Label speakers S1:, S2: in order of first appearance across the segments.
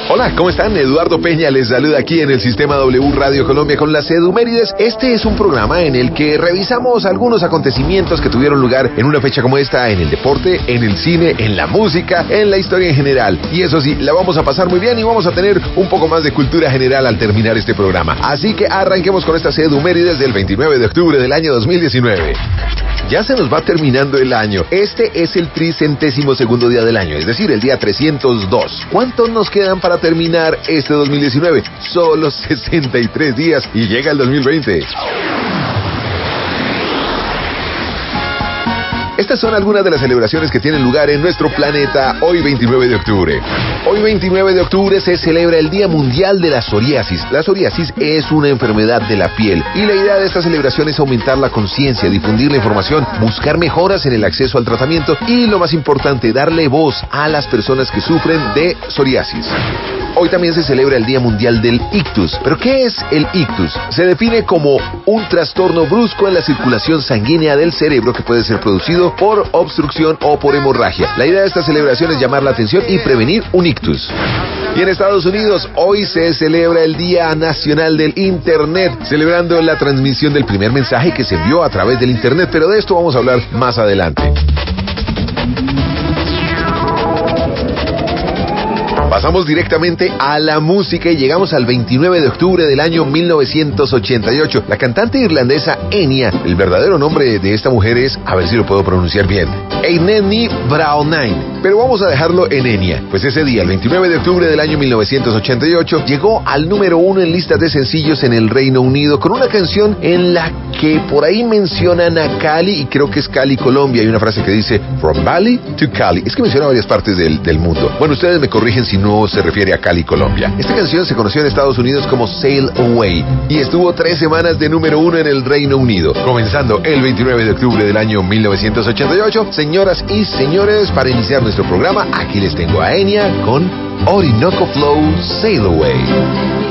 S1: Hola, ¿cómo están? Eduardo Peña les saluda aquí en el Sistema W Radio Colombia con las Edumérides. Este es un programa en el que revisamos algunos acontecimientos que tuvieron lugar en una fecha como esta, en el deporte, en el cine, en la música, en la historia en general. Y eso sí, la vamos a pasar muy bien y vamos a tener un poco más de cultura general al terminar este programa. Así que arranquemos con estas Edumérides del 29 de octubre del año 2019. Ya se nos va terminando el año. Este es el 302º día del año, es decir, el día 302. ¿Cuántos nos quedan para terminar este 2019? Solo 63 días y llega el 2020. Estas son algunas de las celebraciones que tienen lugar en nuestro planeta hoy 29 de octubre. Hoy 29 de octubre se celebra el Día Mundial de la Psoriasis. La psoriasis es una enfermedad de la piel y la idea de esta celebración es aumentar la conciencia, difundir la información, buscar mejoras en el acceso al tratamiento y, lo más importante, darle voz a las personas que sufren de psoriasis. Hoy también se celebra el Día Mundial del Ictus. ¿Pero qué es el ictus? Se define como un trastorno brusco en la circulación sanguínea del cerebro que puede ser producido por obstrucción o por hemorragia. La idea de esta celebración es llamar la atención y prevenir un ictus. Y en Estados Unidos, hoy se celebra el Día Nacional del Internet, celebrando la transmisión del primer mensaje que se envió a través del Internet, pero de esto vamos a hablar más adelante. Pasamos directamente a la música y llegamos al 29 de octubre del año 1988. La cantante irlandesa Enya, el verdadero nombre de esta mujer es, a ver si lo puedo pronunciar bien, Einenni Braunain, pero vamos a dejarlo en Enya. Pues ese día, el 29 de octubre del año 1988, llegó al número 1 en listas de sencillos en el Reino Unido con una canción en la que por ahí mencionan a Cali, y creo que es Cali, Colombia. Hay una frase que dice From Bali to Cali. Es que menciona varias partes del mundo. Bueno, ustedes me corrigen si no se refiere a Cali, Colombia. Esta canción se conoció en Estados Unidos como Sail Away y estuvo 3 semanas de número 1 en el Reino Unido. Comenzando el 29 de octubre del año 1988, señoras y señores, para iniciar nuestro programa, aquí les tengo a Enya con Orinoco Flow, Sail Away.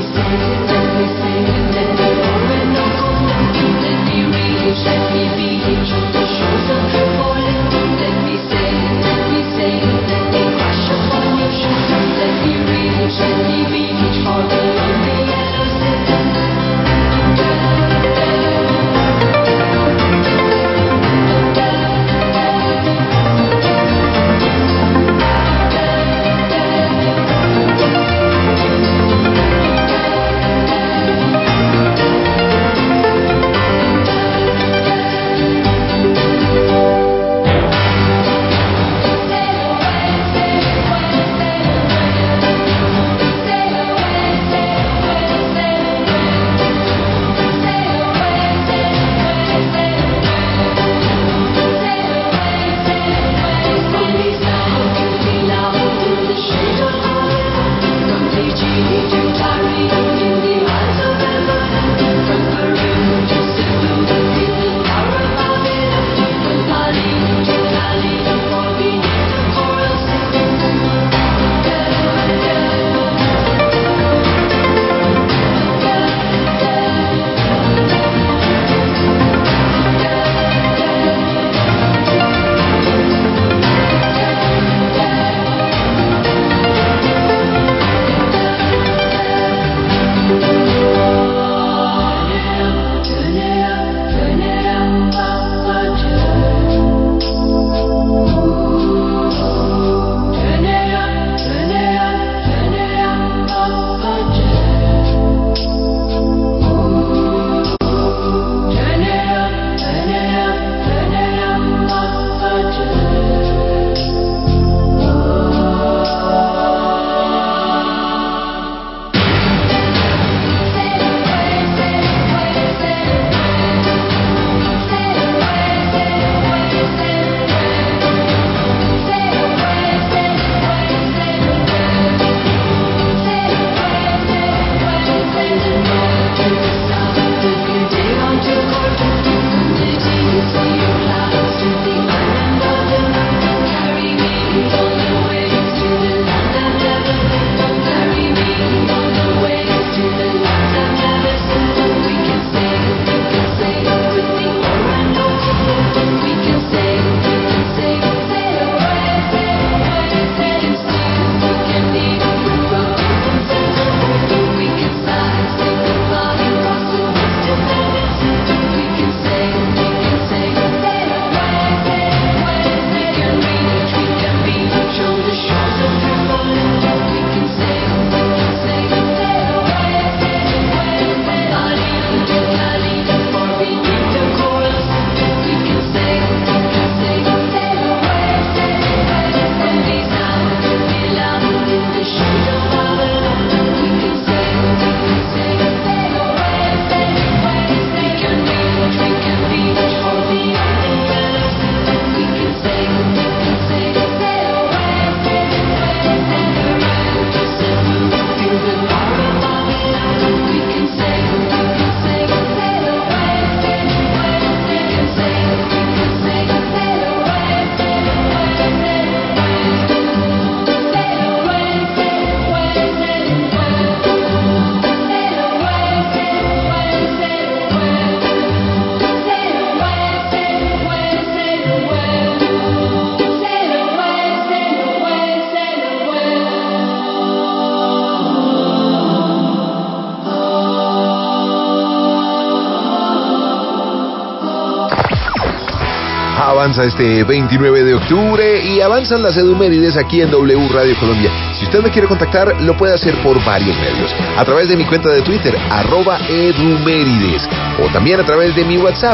S1: avanza este 29 de octubre y avanzan las edumérides aquí en W Radio Colombia. Si usted me quiere contactar, lo puede hacer por varios medios. A través de mi cuenta de Twitter, @edumérides. O también a través de mi WhatsApp,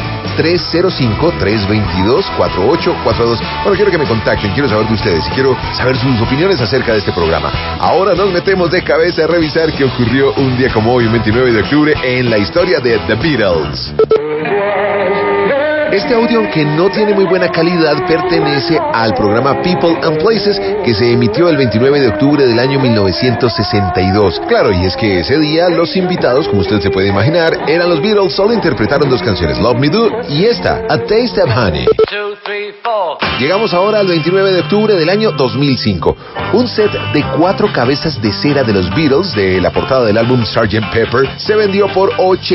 S1: 305-322-4842. Bueno, quiero que me contacten, quiero saber de ustedes y quiero saber sus opiniones acerca de este programa. Ahora nos metemos de cabeza a revisar qué ocurrió un día como hoy, un 29 de octubre, en la historia de The Beatles. Este audio, aunque no tiene muy buena calidad, pertenece al programa People and Places, que se emitió el 29 de octubre del año 1962. Claro, y es que ese día los invitados, como usted se puede imaginar, eran los Beatles. Solo interpretaron dos canciones, Love Me Do y esta, A Taste of Honey.
S2: 2, 3, 4.
S1: Llegamos ahora al 29 de octubre del año 2005. Un set de 4 cabezas de cera de los Beatles, de la portada del álbum Sgt. Pepper, se vendió por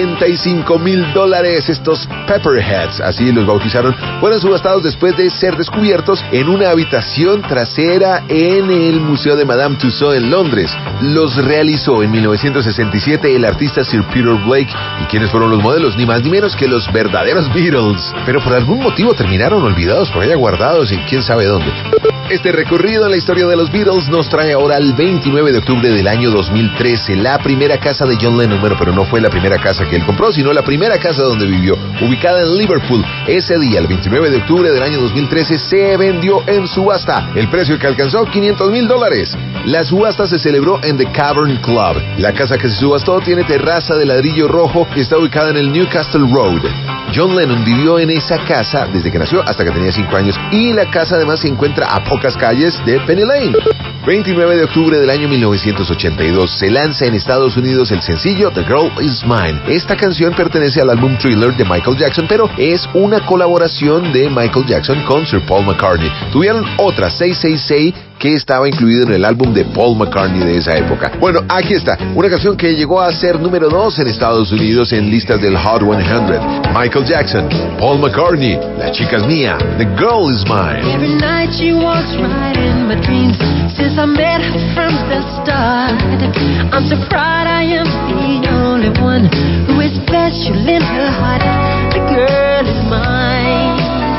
S1: $85,000. Estos Pepperheads, así los bautizaron, fueron subastados después de ser descubiertos en una habitación trasera en el Museo de Madame Tussauds en Londres. Los realizó en 1967 el artista Sir Peter Blake. ¿Y quiénes fueron los modelos? Ni más ni menos que los verdaderos Beatles. Pero por algún motivo terminaron olvidados por allá, guardados en quién sabe dónde. Este recorrido en la historia de los Beatles nos trae ahora al 29 de octubre del año 2013, la primera casa de John Lennon. Bueno, pero no fue la primera casa que él compró, sino la primera casa donde vivió, ubicada en Liverpool. Ese día, el 29 de octubre del año 2013, se vendió en subasta. El precio que alcanzó, $500,000. La subasta se celebró en The Cavern Club. La casa que se subastó tiene terraza de ladrillo rojo y está ubicada en el Newcastle Road. John Lennon vivió en esa casa desde que nació hasta que tenía 5 años, y la casa además se encuentra a pocas calles de Penny Lane. 29 de octubre del año 1982 se lanza en Estados Unidos el sencillo The Girl Is Mine. Esta canción pertenece al álbum Thriller de Michael Jackson, pero es una colaboración de Michael Jackson con Sir Paul McCartney. Tuvieron otra, 666, que estaba incluido en el álbum de Paul McCartney de esa época. Bueno, aquí está, una canción que llegó a ser número 2 en Estados Unidos en listas del Hot 100. Michael Jackson, Paul McCartney, La chica es mía, The Girl Is Mine.
S3: Every night she walks right in my dreams since I met her from the start. I'm so proud I am the only one who is special in her heart. The girl is mine.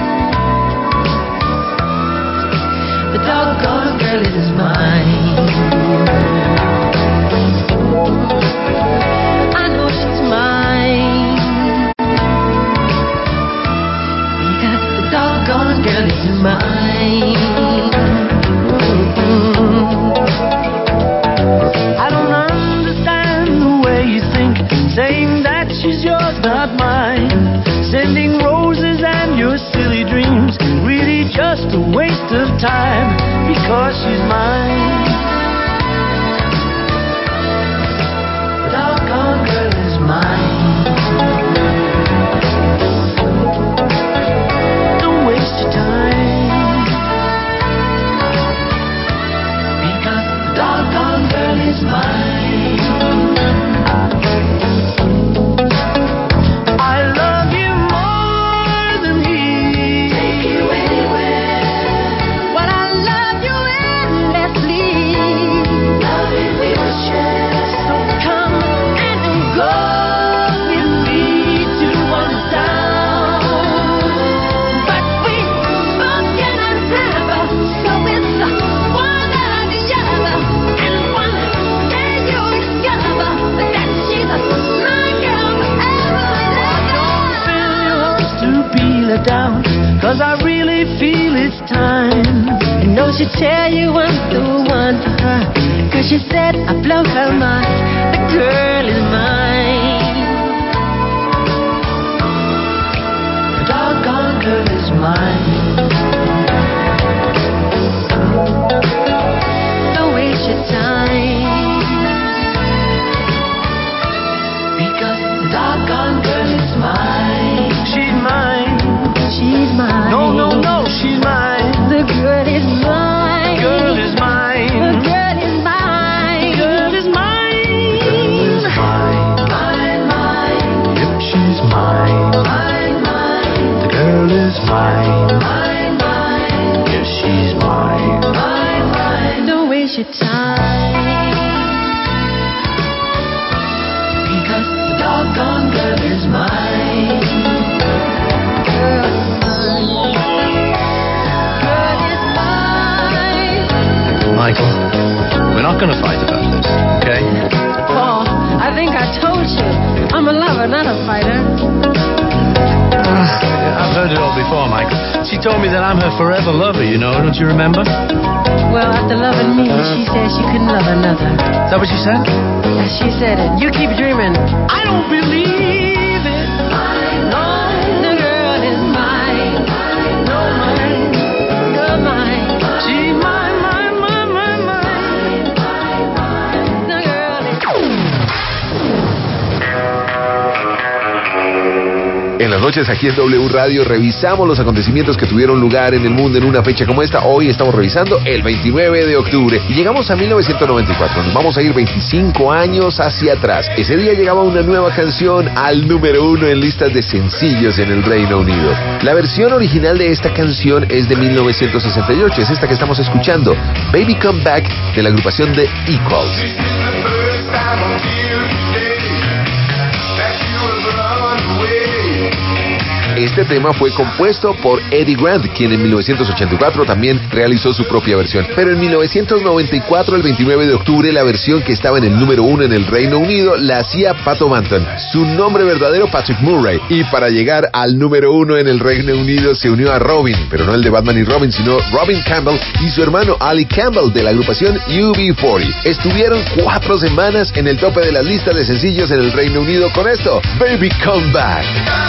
S3: The doggone girl is mine. I know she's mine because the doggone girl is mine.
S4: I don't understand the way you think, saying that she's yours, not mine. Sending roses and your silly dreams, really just a waste of time, because she's mine. The doggone girl is mine. Don't waste your time, because the doggone girl is mine. I love you more than he.
S3: Take you anywhere. But I love you endlessly. Love it we will share. So come and go with me to one town. But we both cannot have her, so it's one or the other. And one day you'll discover that she's my girl forever and ever.
S4: To be let down, 'cause I really feel it's time.
S3: And no, she tell you I'm the one for her, 'cause she said I blow her mind. The girl is mine.
S4: The doggone girl is mine.
S3: Don't waste your time,
S4: Because the doggone girl is mine. She's mine.
S3: she's mine.
S4: No, no, no, she's mine.
S3: The girl is mine.
S4: Girl is
S3: The
S4: mine.
S3: girl is mine.
S4: Girl is mine. I've heard it all before, Michael. She told me that I'm her forever lover, you know, don't you remember?
S2: Well, after loving me, she said she couldn't love another.
S4: Is that what she said?
S2: Yes, she said it. You keep dreaming.
S4: I don't believe it.
S2: No, the girl is mine. No, mine. You're mine.
S4: She mine.
S2: The girl is...
S1: En las noches aquí en W Radio revisamos los acontecimientos que tuvieron lugar en el mundo en una fecha como esta. Hoy estamos revisando el 29 de octubre y llegamos a 1994. Nos vamos a ir 25 años hacia atrás. Ese día llegaba una nueva canción al número 1 en listas de sencillos en el Reino Unido. La versión original de esta canción es de 1968. Es esta que estamos escuchando, Baby Come Back, de la agrupación The Equals. Este tema fue compuesto por Eddie Grant, quien en 1984 también realizó su propia versión. Pero en 1994, el 29 de octubre, la versión que estaba en el número 1 en el Reino Unido la hacía Pat O'Banton. Su nombre verdadero, Patrick Murray. Y para llegar al número 1 en el Reino Unido se unió a Robin, pero no el de Batman y Robin, sino Robin Campbell y su hermano Ali Campbell de la agrupación UB40. Estuvieron 4 semanas en el tope de las listas de sencillos en el Reino Unido con esto, Baby Come Back.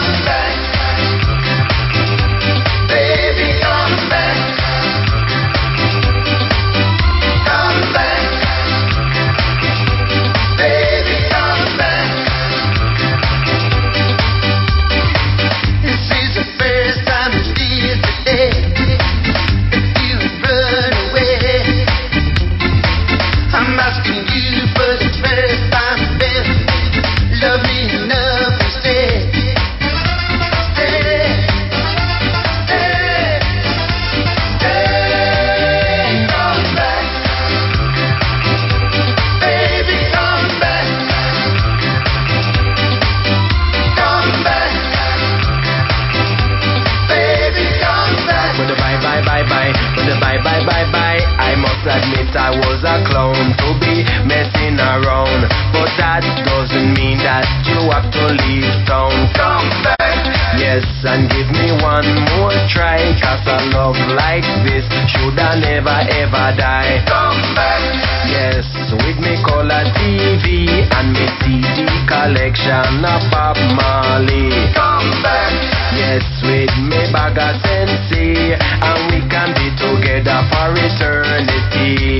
S5: I was a clown to be messing around, but that doesn't mean that you have to leave town. Come back, yes, and give me one more try, 'cause a love like this should I never ever die. Come back, yes, with me color TV and me CD collection of Bob Marley. Come back, yes, with me bag of Sensi, and we can be together for eternity.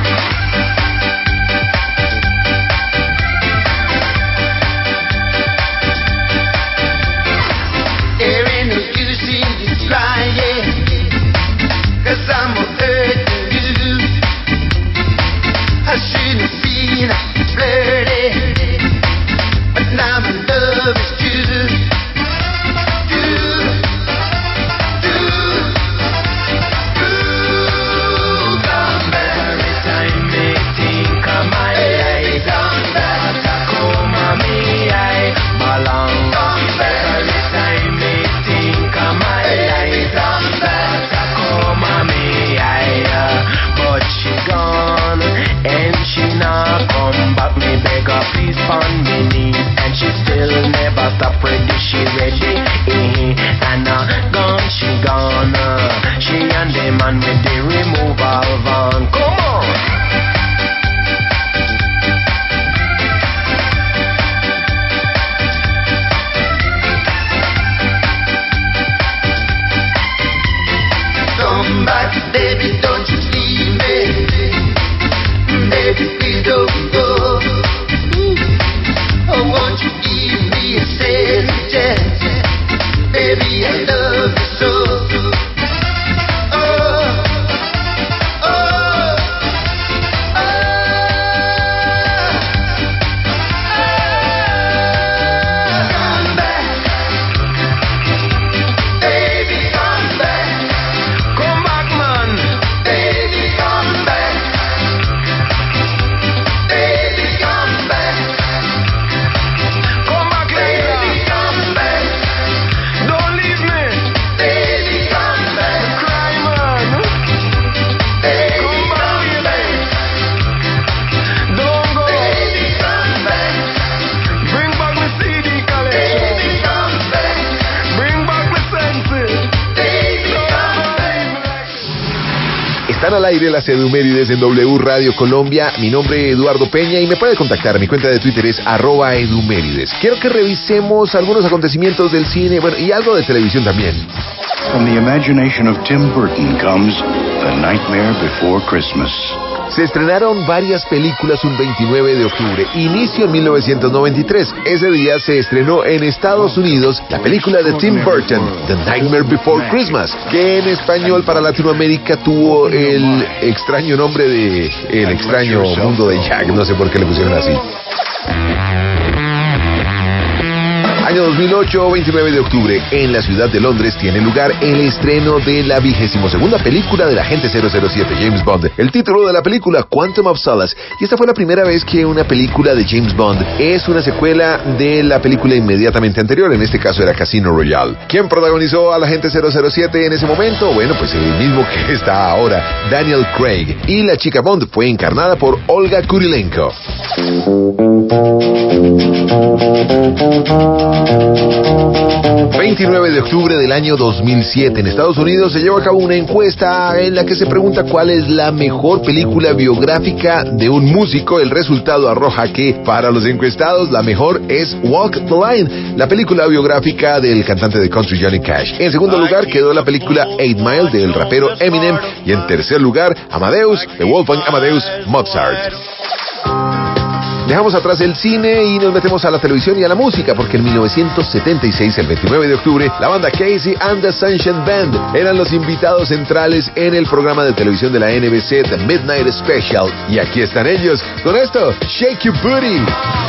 S5: There ain't no use in you trying, 'cause I'm hurting you. I shouldn't have been flirty, but now my love is true. Come back.
S1: aire las Edumérides en W Radio Colombia. Mi nombre es Eduardo Peña y me puede contactar. Mi cuenta de Twitter es @Edumérides. Quiero que revisemos algunos acontecimientos del cine, bueno, y algo de televisión también.
S6: From the imagination of Tim Burton comes The Nightmare Before Christmas.
S1: Se estrenaron varias películas un 29 de octubre, inicio en 1993. Ese día se estrenó en Estados Unidos la película de Tim Burton, The Nightmare Before Christmas, que en español para Latinoamérica tuvo el extraño nombre de El extraño mundo de Jack, no sé por qué le pusieron así. Año 2008, 29 de octubre, en la ciudad de Londres tiene lugar el estreno de la 22ª película del agente 007, James Bond. El título de la película, Quantum of Solace. Y esta fue la primera vez que una película de James Bond es una secuela de la película inmediatamente anterior. En este caso era Casino Royale. ¿Quién protagonizó al agente 007 en ese momento? Bueno, pues el mismo que está ahora, Daniel Craig. Y la chica Bond fue encarnada por Olga Kurylenko. 29 de octubre del año 2007, en Estados Unidos se lleva a cabo una encuesta en la que se pregunta cuál es la mejor película biográfica de un músico. El resultado arroja que para los encuestados la mejor es Walk the Line, la película biográfica del cantante de country Johnny Cash. En segundo lugar quedó la película 8 Mile del rapero Eminem y en tercer lugar Amadeus de Wolfgang Amadeus Mozart. Dejamos atrás el cine y nos metemos a la televisión y a la música, porque en 1976, el 29 de octubre, la banda Casey and the Sunshine Band eran los invitados centrales en el programa de televisión de la NBC, The Midnight Special. Y aquí están ellos con esto, Shake Your Booty.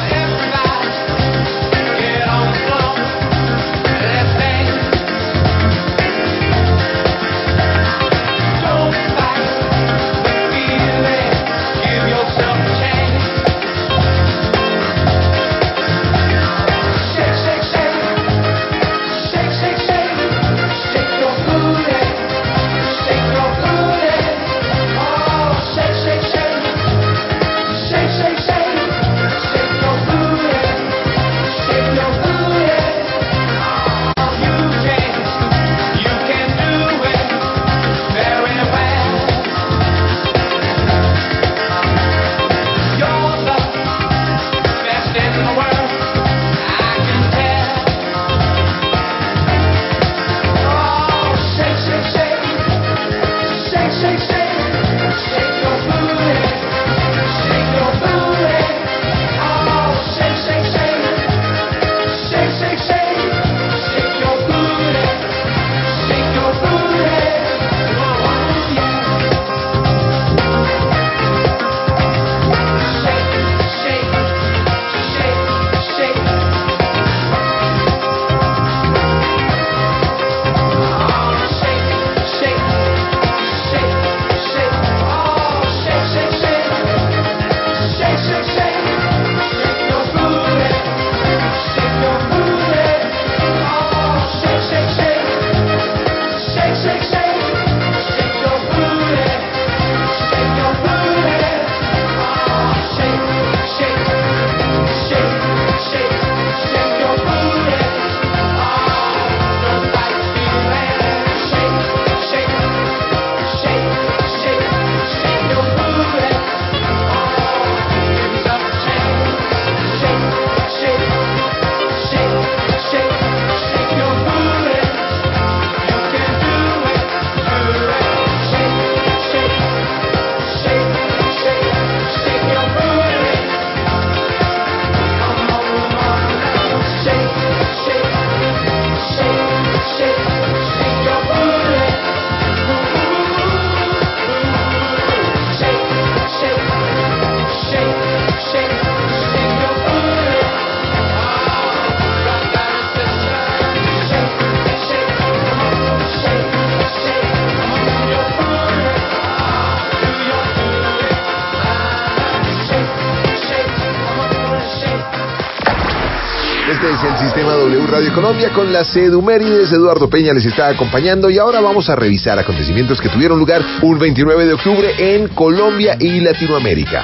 S1: Este es el Sistema W Radio Colombia con las Edumérides. Eduardo Peña les está acompañando y ahora vamos a revisar acontecimientos que tuvieron lugar un 29 de octubre en Colombia y Latinoamérica.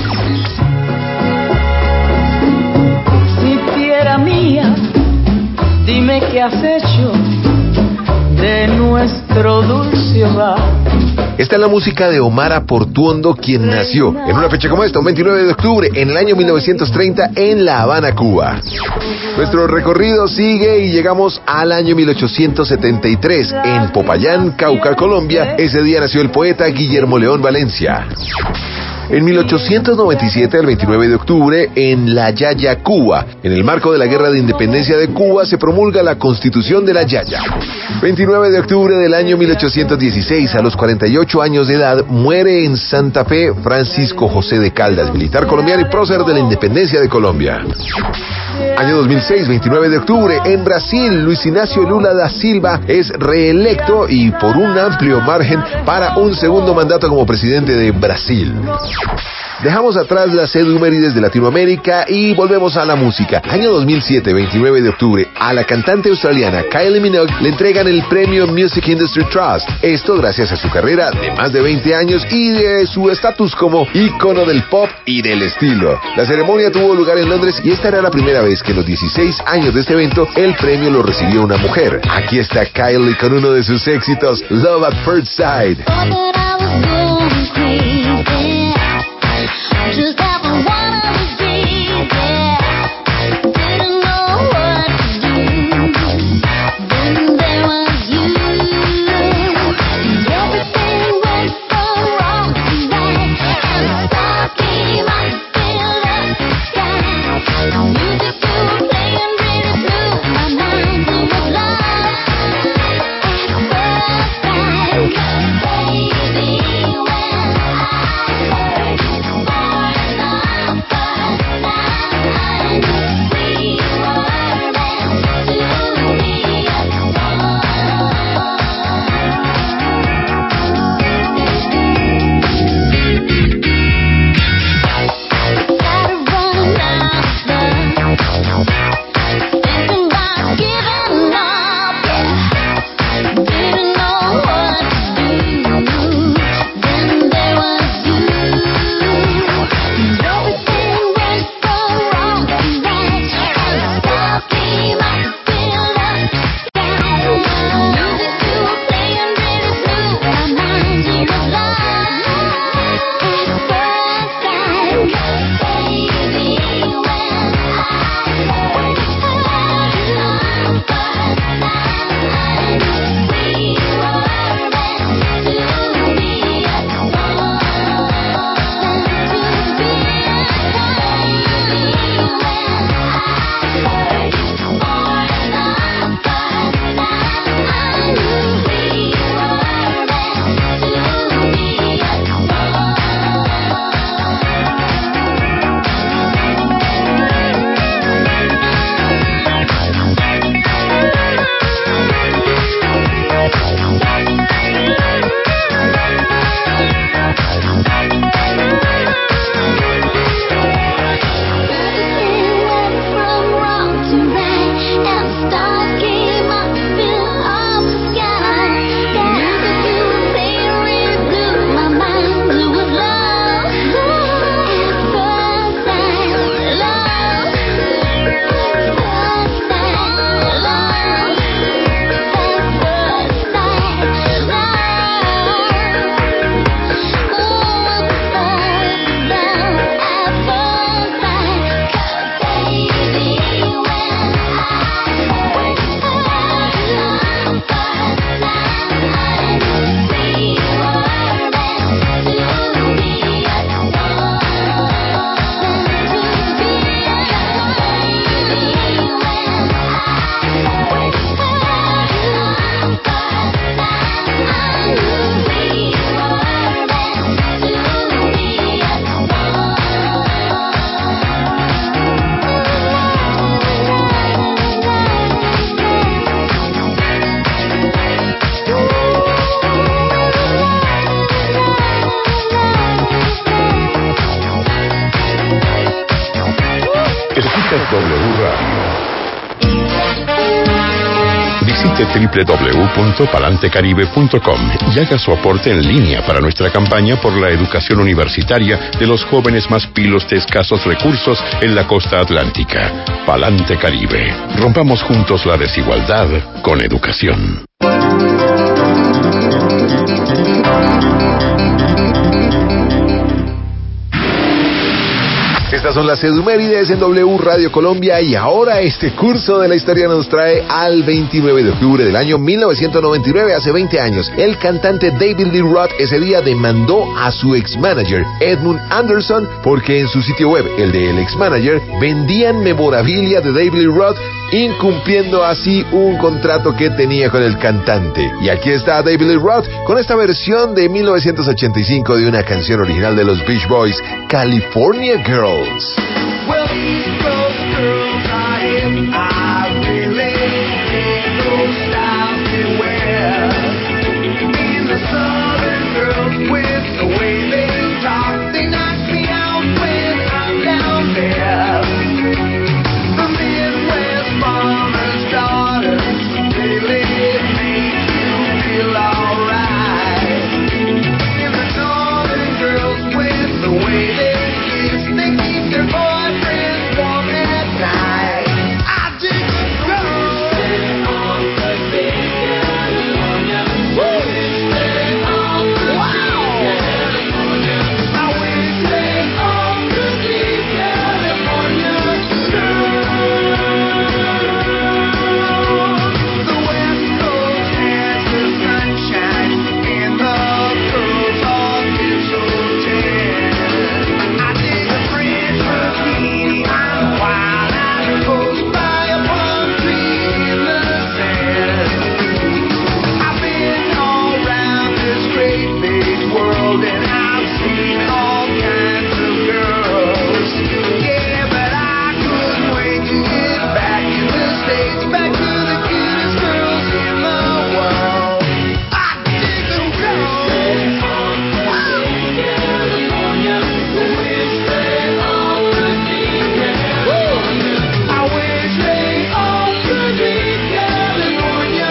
S2: Si tierra mía, dime qué has hecho de nuestro dulce hogar.
S1: Esta es la música de Omar Portuondo, quien nació en una fecha como esta, un 29 de octubre, en el año 1930, en La Habana, Cuba. Nuestro recorrido sigue y llegamos al año 1873, en Popayán, Cauca, Colombia. Ese día nació el poeta Guillermo León Valencia. En 1897, el 29 de octubre, en La Yaya, Cuba, en el marco de la Guerra de Independencia de Cuba, se promulga la Constitución de La Yaya. 29 de octubre del año 1816, a los 48 años de edad, muere en Santa Fe Francisco José de Caldas, militar colombiano y prócer de la Independencia de Colombia. Año 2006, 29 de octubre, en Brasil, Luis Ignacio Lula da Silva es reelecto y por un amplio margen para un segundo mandato como presidente de Brasil. Dejamos atrás las edumérides de Latinoamérica y volvemos a la música. Año 2007, 29 de octubre, a la cantante australiana Kylie Minogue le entregan el premio Music Industry Trust. Esto gracias a su carrera de más de 20 años y de su estatus como ícono del pop y del estilo. La ceremonia tuvo lugar en Londres y esta era la primera vez que en los 16 años de este evento el premio lo recibió una mujer. Aquí está Kylie con uno de sus éxitos, Love at First Sight.
S3: Just having one of those days, yeah. Didn't know what to do. Then there was you. Everything went from wrong to right, and the stars came out to fill up the sky. The music you were playing really blew my mind. It was love at first sight, baby. When I heard
S7: Visite www.palantecaribe.com y haga su aporte en línea para nuestra campaña por la educación universitaria de los jóvenes más pilos de escasos recursos en la costa atlántica. Palante Caribe. Rompamos juntos la desigualdad con educación.
S1: Estas son las Edumérides en W Radio Colombia y ahora este curso de la historia nos trae al 29 de octubre del año 1999, hace 20 años. El cantante David Lee Roth ese día demandó a su ex-manager Edmund Anderson porque en su sitio web, el del ex-manager, vendían memorabilia de David Lee Roth, incumpliendo así un contrato que tenía con el cantante. Y aquí está David Lee Roth con esta versión de 1985 de una canción original de los Beach Boys, California Girls.
S5: Well, these girls are hip. I really dig those styles they wear. And the southern girls with the way they talk, they knock me out when I'm down there. The Midwest farmer's daughters really make you feel alright. And the northern girls with the way they kiss, they keep their boyfriends warm at night. I dig the girls. Stay on the big California. Woo! Stay on the big California. I will stay on the big California girl. The West Coast has the sunshine and the girls all get so tan. I dig a French bikini on a wild island coast by a palm tree in the sand. I've been all around this great big world and I've seen all kinds of girls. Yeah, but I couldn't wait to get back in the States, back to the cutest girls in the world. I dig the girls. California, wish they all could be California. I wish they all could be California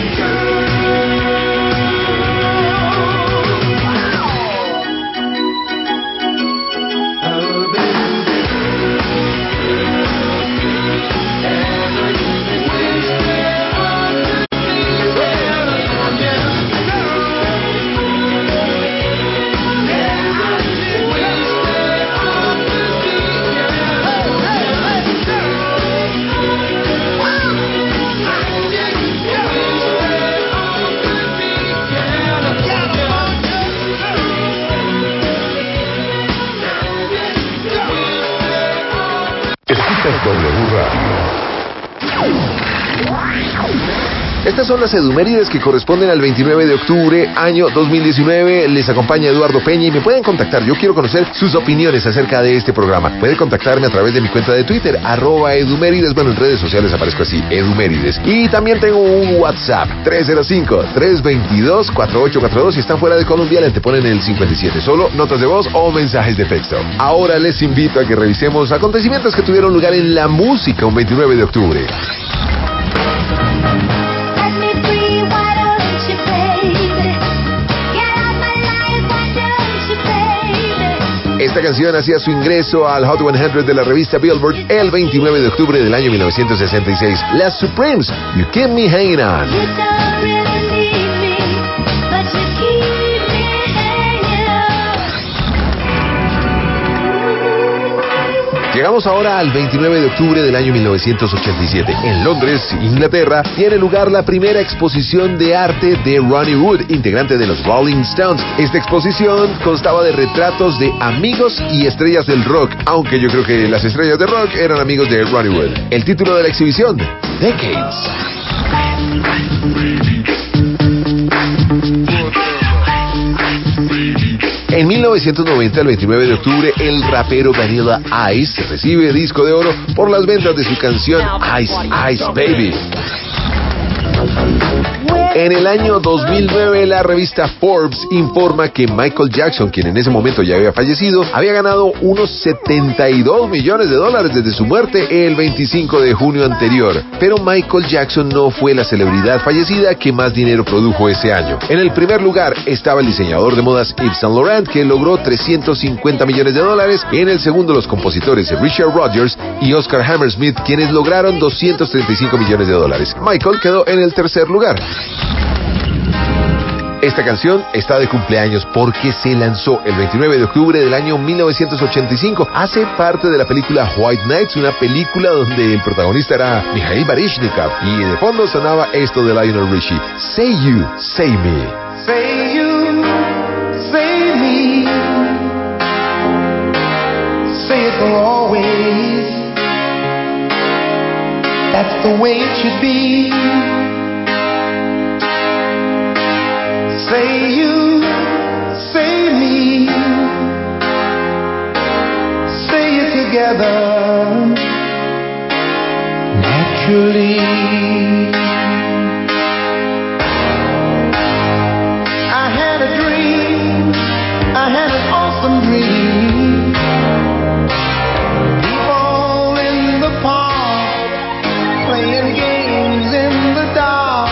S7: Escuchas W Radio.
S1: Estas son las Edumérides que corresponden al 29 de octubre, año 2019. Les acompaña Eduardo Peña y me pueden contactar. Yo quiero conocer sus opiniones acerca de este programa. Pueden contactarme a través de mi cuenta de Twitter, @Edumérides. Bueno, en redes sociales aparezco así, Edumérides. Y también tengo un WhatsApp, 305-322-4842. Si están fuera de Colombia, le anteponen el 57. Solo notas de voz o mensajes de texto. Ahora les invito a que revisemos acontecimientos que tuvieron lugar en la música un 29 de octubre.
S3: Set me free, why don't you, baby? Get out my life, why don't you, baby?
S1: Esta canción hacía su ingreso al Hot 100 de la revista Billboard el 29 de octubre del año 1966. Las Supremes, You Keep Me Hanging On.
S3: You don't really need me, but you keep me hanging on.
S1: Llegamos ahora al 29 de octubre del año 1987. En Londres, Inglaterra, tiene lugar la primera exposición de arte de Ronnie Wood, integrante de los Rolling Stones. Esta exposición constaba de retratos de amigos y estrellas del rock, aunque yo creo que las estrellas del rock eran amigos de Ronnie Wood. El título de la exhibición, Decades. En 1990, el 29 de octubre, el rapero Vanilla Ice recibe disco de oro por las ventas de su canción Ice Ice Baby. En el año 2009, la revista Forbes informa que Michael Jackson, quien en ese momento ya había fallecido, había ganado unos $72 millones desde su muerte el 25 de junio anterior. Pero Michael Jackson no fue la celebridad fallecida que más dinero produjo ese año. En el primer lugar estaba el diseñador de modas Yves Saint Laurent, que logró $350 millones. En el segundo, los compositores Richard Rodgers y Oscar Hammersmith, quienes lograron $235 millones. Michael quedó en el tercer lugar. Esta canción está de cumpleaños porque se lanzó el 29 de octubre del año 1985. Hace parte de la película White Nights, una película donde el protagonista era Mikhail Baryshnikov. Y de fondo sonaba esto de Lionel Richie. Say You, Say Me.
S8: Say you, say me. Say it for always. That's the way it should be. Say you, say me. Say it together naturally. I had a dream, I had an awesome dream. People in the park playing games in the dark.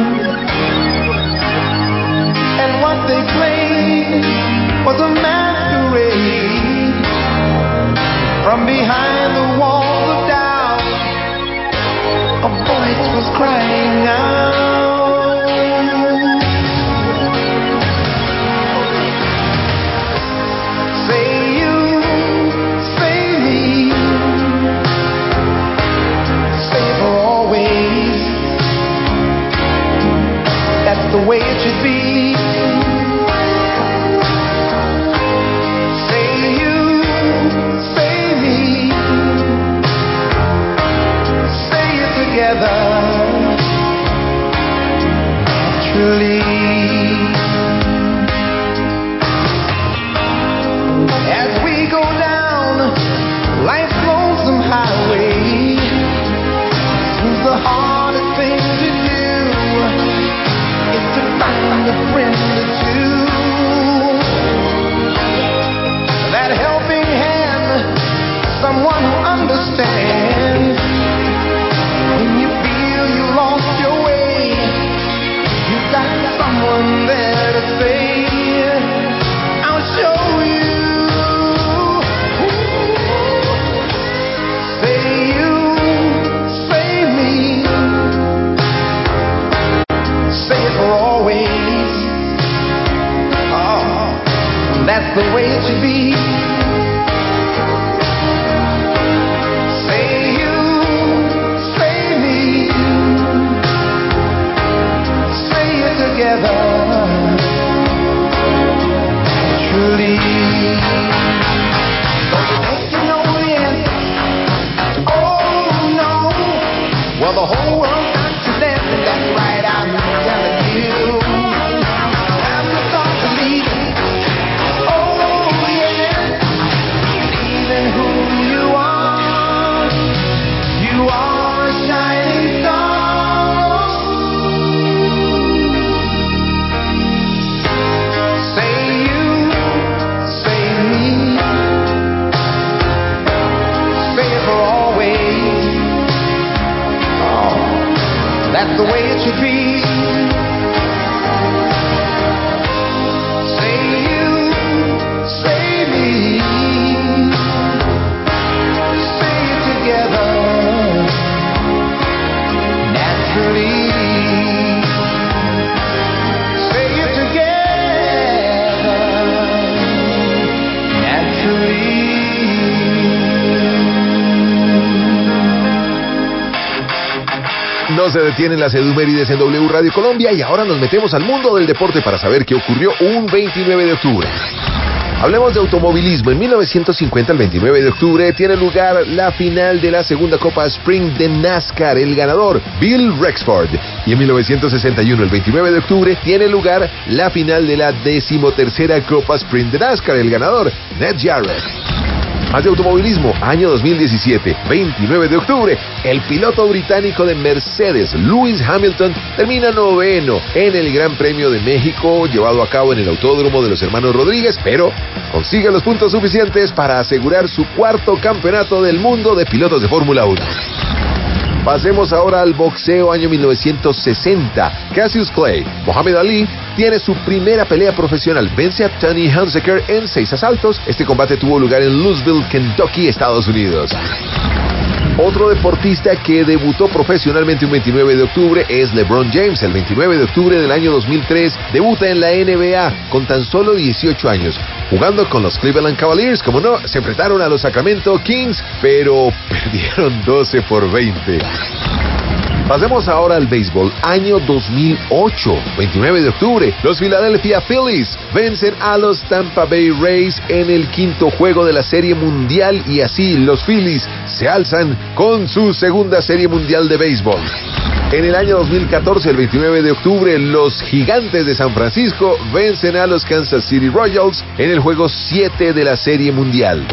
S8: And what they played was a masquerade. From behind the walls of doubt, a voice was crying out. Say you, say me. Say for always. That's the way it should be. Say you, say me. Say it together naturally. As we go down life's lonesome highway, seems the hardest thing to do is to find a friend or two. That helping hand, someone who understands. When you feel you lost your way, you got someone there to say, I'll show you. Say you, say me. Say it for always. Oh, that's the way it should be. Say you, say me. Say it together naturally. Don't you know the answer? Oh no. Well, the whole world got to dance, and that's right, I'm telling you. Time to start believing. Oh yeah. Believing who you are. You are a shining star. Say you, say me. Say it for always. Oh, that's the way it should be. Say you, say me. Say it together naturally. Say it together naturally.
S1: No se detienen las edumérides en W Radio Colombia y ahora nos metemos al mundo del deporte para saber qué ocurrió un 29 de octubre. Hablemos de automovilismo. En 1950, el 29 de octubre, tiene lugar la final de la segunda Copa Sprint de NASCAR. El ganador, Bill Rexford. Y en 1961, el 29 de octubre, tiene lugar la final de la 13ª Copa Sprint de NASCAR. El ganador, Ned Jarrett. Más de automovilismo, año 2017, 29 de octubre, el piloto británico de Mercedes, Lewis Hamilton, termina noveno en el Gran Premio de México, llevado a cabo en el Autódromo de los Hermanos Rodríguez, pero consigue los puntos suficientes para asegurar su cuarto campeonato del mundo de pilotos de Fórmula 1. Pasemos ahora al boxeo, año 1960. Cassius Clay, Muhammad Ali, tiene su primera pelea profesional. Vence a Tony Hunsaker en 6 asaltos. Este combate tuvo lugar en Louisville, Kentucky, Estados Unidos. Otro deportista que debutó profesionalmente un 29 de octubre es LeBron James. El 29 de octubre del año 2003 debuta en la NBA con tan solo 18 años, jugando con los Cleveland Cavaliers. Como no, se enfrentaron a los Sacramento Kings, pero perdieron 12-20. Pasemos ahora al béisbol. Año 2008, 29 de octubre, los Philadelphia Phillies vencen a los Tampa Bay Rays en el quinto juego de la Serie Mundial y así los Phillies se alzan con su segunda Serie Mundial de béisbol. En el año 2014, el 29 de octubre, los Gigantes de San Francisco vencen a los Kansas City Royals en el juego 7 de la Serie Mundial.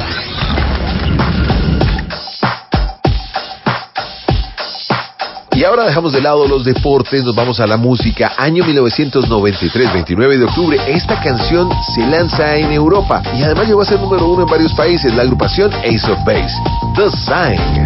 S1: Y ahora dejamos de lado los deportes, nos vamos a la música. Año 1993, 29 de octubre, esta canción se lanza en Europa y además llegó a ser número 1 en varios países. La agrupación Ace of Base, The Sign.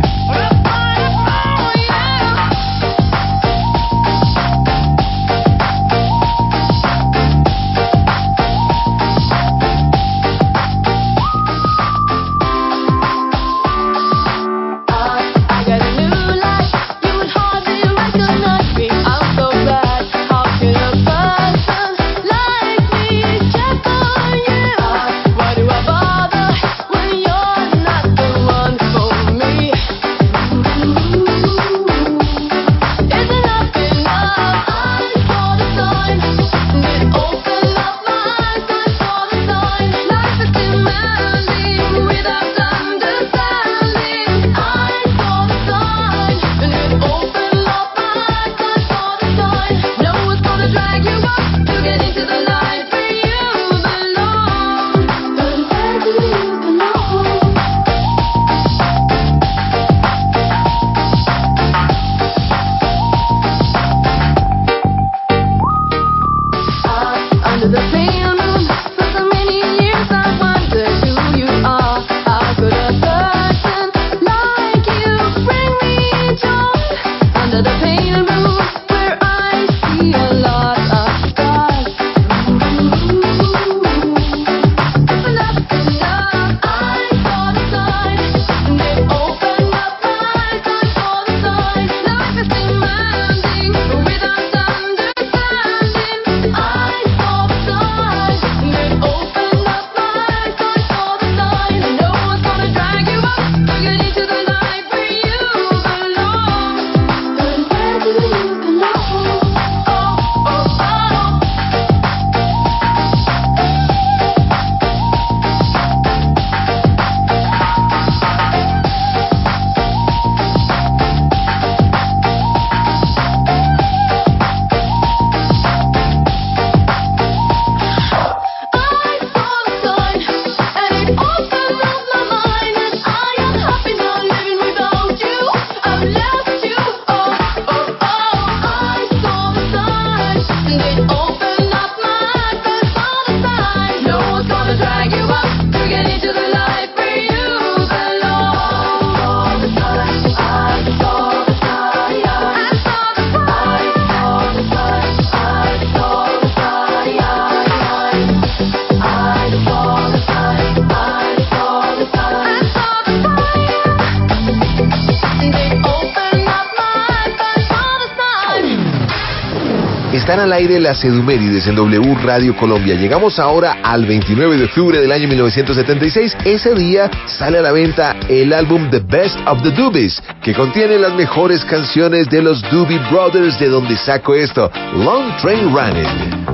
S1: Están al aire las Edumérides en W Radio Colombia. Llegamos ahora al 29 de octubre del año 1976. Ese día sale a la venta el álbum The Best of the Doobies, que contiene las mejores canciones de los Doobie Brothers. De donde saco esto, Long Train Running.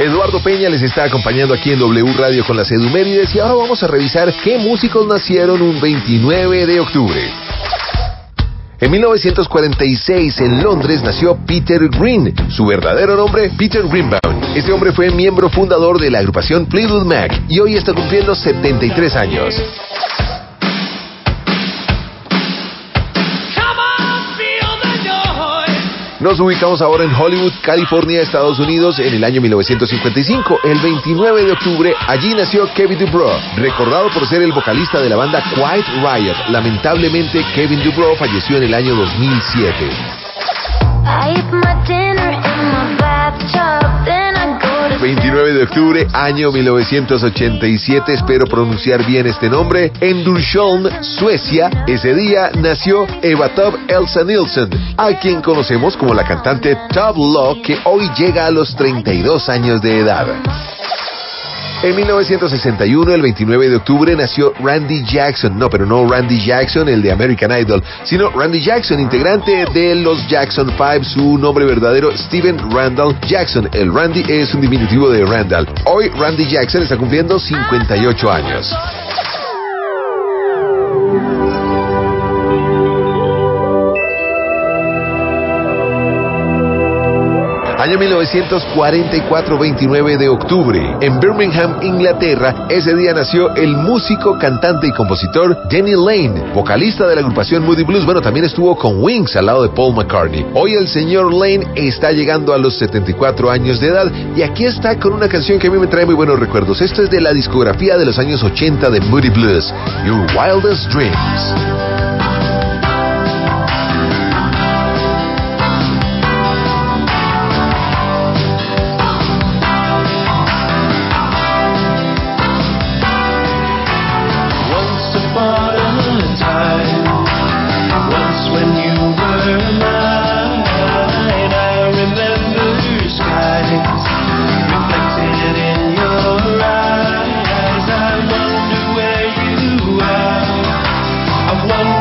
S1: Eduardo Peña les está acompañando aquí en W Radio con las Edumérides y ahora vamos a revisar qué músicos nacieron un 29 de octubre. En 1946 en Londres nació Peter Green, su verdadero nombre Peter Greenbaum. Este hombre fue miembro fundador de la agrupación Fleetwood Mac y hoy está cumpliendo 73 años. Nos ubicamos ahora en Hollywood, California, Estados Unidos, en el año 1955. El 29 de octubre, allí nació Kevin DuBrow, recordado por ser el vocalista de la banda Quiet Riot. Lamentablemente, Kevin DuBrow falleció en el año 2007. 29 de octubre, año 1987, espero pronunciar bien este nombre, en Djursholm, Suecia. Ese día nació Eva Tove Elsa Nilsson, a quien conocemos como la cantante Tove Lo, que hoy llega a los 32 años de edad. En 1961, el 29 de octubre, nació Randy Jackson. No, pero no Randy Jackson, el de American Idol, sino Randy Jackson, integrante de los Jackson 5. Su nombre verdadero, Steven Randall Jackson. El Randy es un diminutivo de Randall. Hoy, Randy Jackson está cumpliendo 58 años. Año 1944, 29 de octubre. En Birmingham, Inglaterra, ese día nació el músico, cantante y compositor Denny Lane, vocalista de la agrupación Moody Blues. Bueno, también estuvo con Wings al lado de Paul McCartney. Hoy el señor Lane está llegando a los 74 años de edad y aquí está con una canción que a mí me trae muy buenos recuerdos. Esto es de la discografía de los años 80 de Moody Blues, Your Wildest Dreams.
S4: I wonder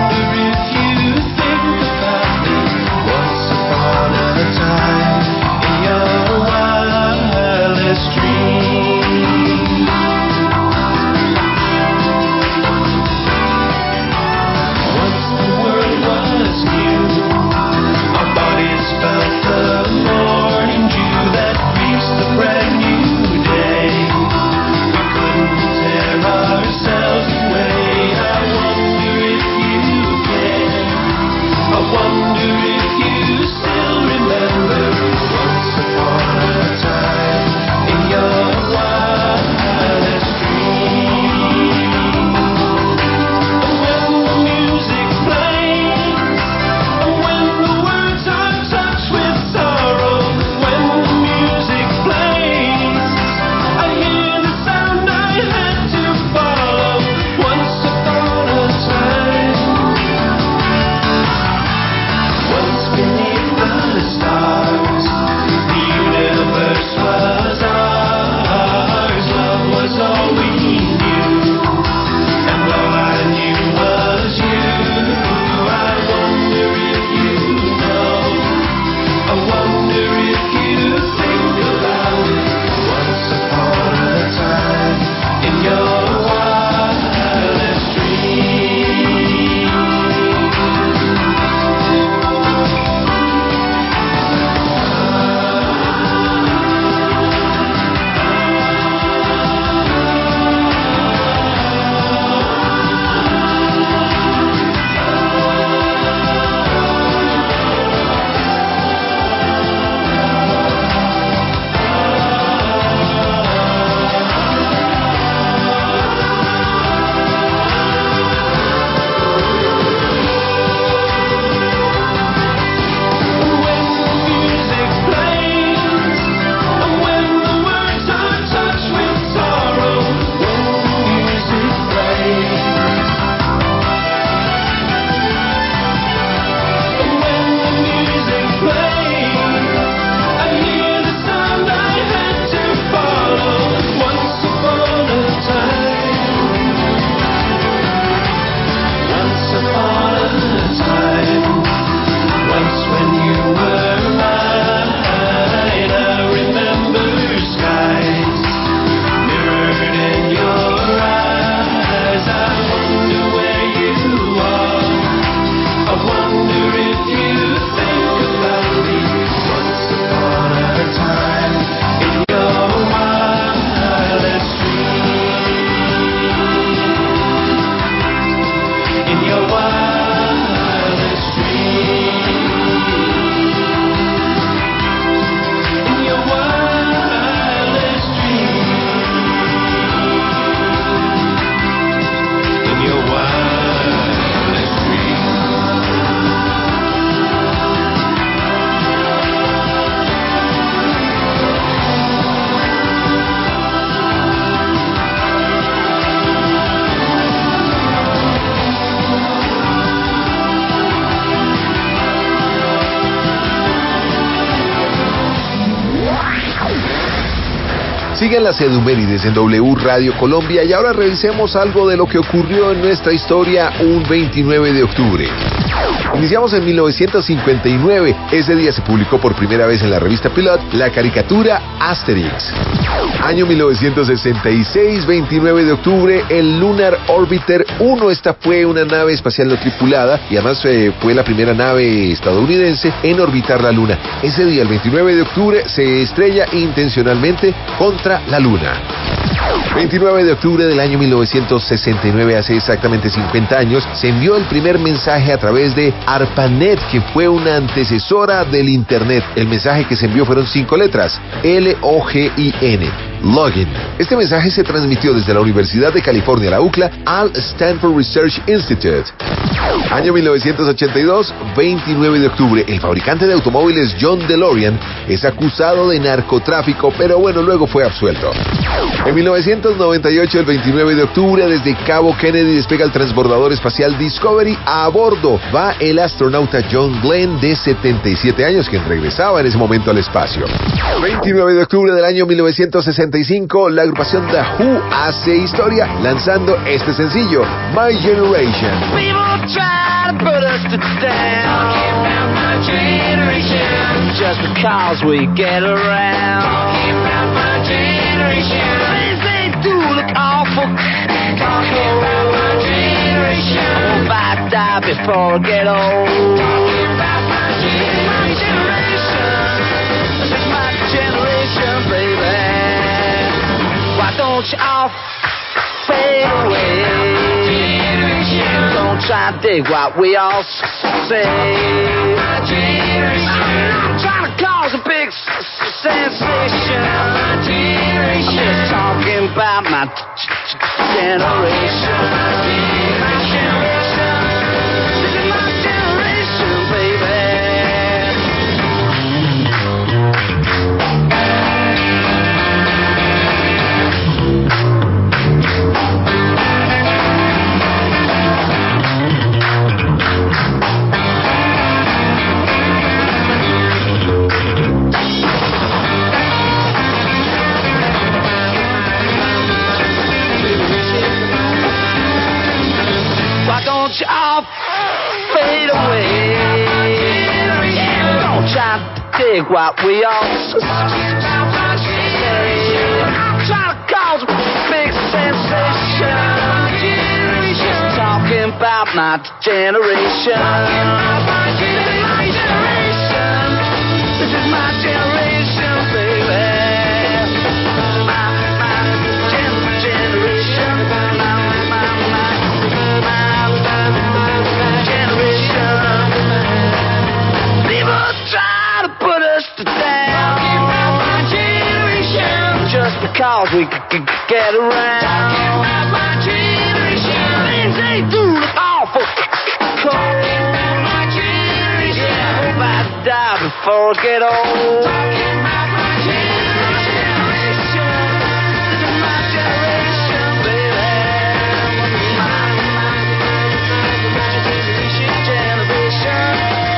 S1: Sigan las Edumérides en W Radio Colombia y ahora revisemos algo de lo que ocurrió en nuestra historia un 29 de octubre. Iniciamos en 1959. Ese día se publicó por primera vez en la revista Pilot la caricatura Asterix. Año 1966, 29 de octubre, el Lunar Orbiter 1. Esta fue una nave espacial no tripulada y además fue la primera nave estadounidense en orbitar la Luna. Ese día, el 29 de octubre, se estrella intencionalmente contra la Luna. 29 de octubre del año 1969, hace exactamente 50 años, se envió el primer mensaje a través de ARPANET, que fue una antecesora del Internet. El mensaje que se envió fueron 5 letras, LOGIN. Login. Este mensaje se transmitió desde la Universidad de California, la UCLA, al Stanford Research Institute. Año 1982, 29 de octubre, el fabricante de automóviles John DeLorean es acusado de narcotráfico, pero bueno, luego fue absuelto. En 1998, el 29 de octubre, desde Cabo Kennedy despega el transbordador espacial Discovery. A bordo va el astronauta John Glenn, de 77 años, quien regresaba en ese momento al espacio. 29 de octubre del año 1965, la agrupación The Who hace historia lanzando este sencillo, My Generation.
S4: People try to put us to down. Talking about my generation. Just because we get around. Talking about my generation. Things they do look awful. Talking about my generation. I hope I die before I get old. Talking about my generation. This is my generation, baby. Why don't you all fade away? Don't try to dig what we all say. I'm trying to cause a big sensation. I'm just talking about my generation. My generation. This is my generation, baby. Don't you all fade away? Don't try to dig what we all say. I'm trying to cause a big sensation. Just talking about my generation. This is my generation, baby. Because we could get around. Talking about my generation. Things they do look awful cold. Talking about my generation. Yeah, I hope I die before I get old. Talking about my generation. This is my generation, baby. My generation.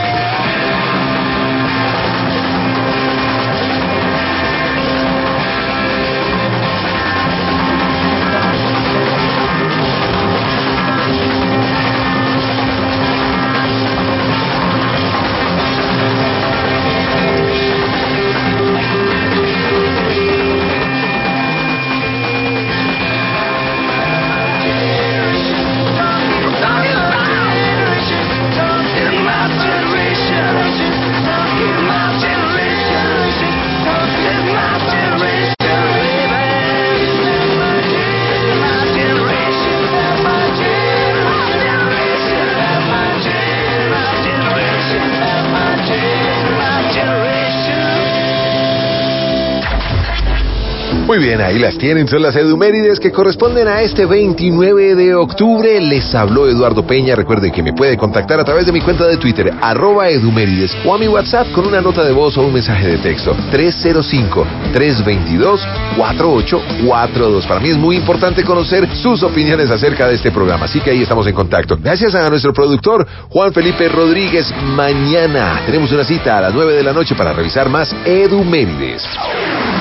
S1: Muy bien, ahí las tienen, son las Edumérides que corresponden a este 29 de octubre. Les habló Eduardo Peña. Recuerden que me puede contactar a través de mi cuenta de Twitter, @Edumérides, o a mi WhatsApp con una nota de voz o un mensaje de texto, 305-322-4842. Para mí es muy importante conocer sus opiniones acerca de este programa, así que ahí estamos en contacto. Gracias a nuestro productor, Juan Felipe Rodríguez. Mañana tenemos una cita a las 9 de la noche para revisar más Edumérides.